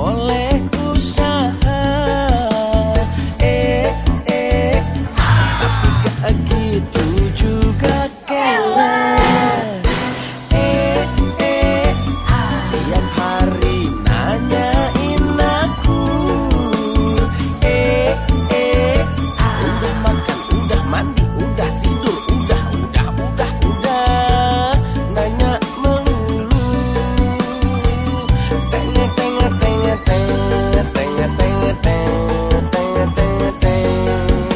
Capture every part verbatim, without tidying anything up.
oleh usaha. Eh eh tapi gak gitu juga keles. Eh eh tiap hari nanyain aku. Eh eh udah makan, udah mandi, udah tidur, udah udah udah udah nanya melulu. Tenge tenge tenge tenge tenge tenge tenge tenge tenge.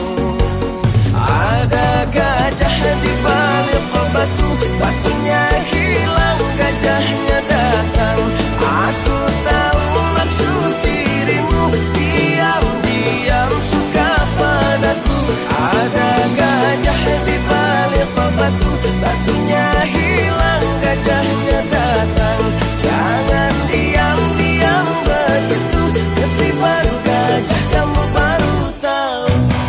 Ada gajah di balik batu, batunya hilang, gajahnya datang. Aku tahu maksud dirimu, diam-diam suka padaku. Ada gajah di balik batu, batunya hilang, gajahnya datang. Jangan diam-diam begitu, ketiban gajah kamu baru tahu.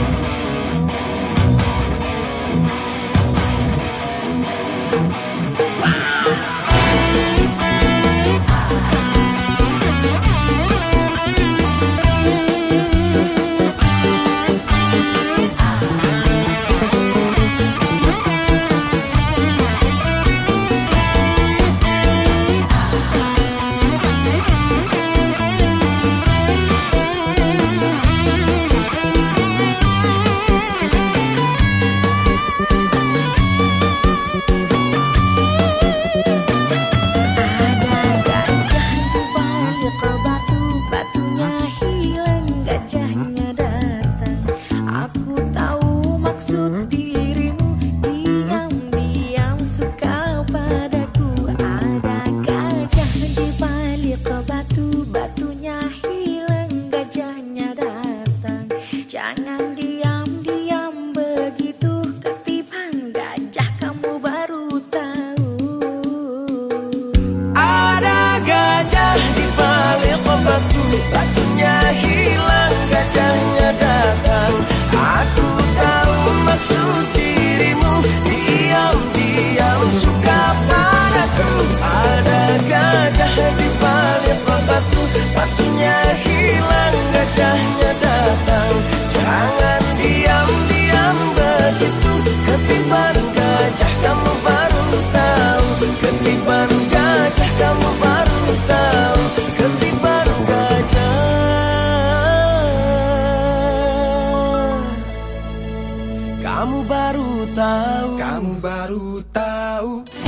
Maksud dirimu, diam-diam suka padaku. Ada gajah di balik batu, batunya hilang, gajahnya datang. Jangan diam-diam begitu, ketiban gajah kamu baru tahu. Ada gajah di balik batu, batunya hilang, gajahnya datang. Aku maksud dirimu, diam-diam suka padaku. Ada gajah di balik batu, batunya hilang, gajahnya datang. Jangan diam-diam begitu, ketiban gajah kamu baru tahu. Ketiban gajah kamu baru tahu. Ketiban gajah kamu baru tahu. Kamu baru tahu.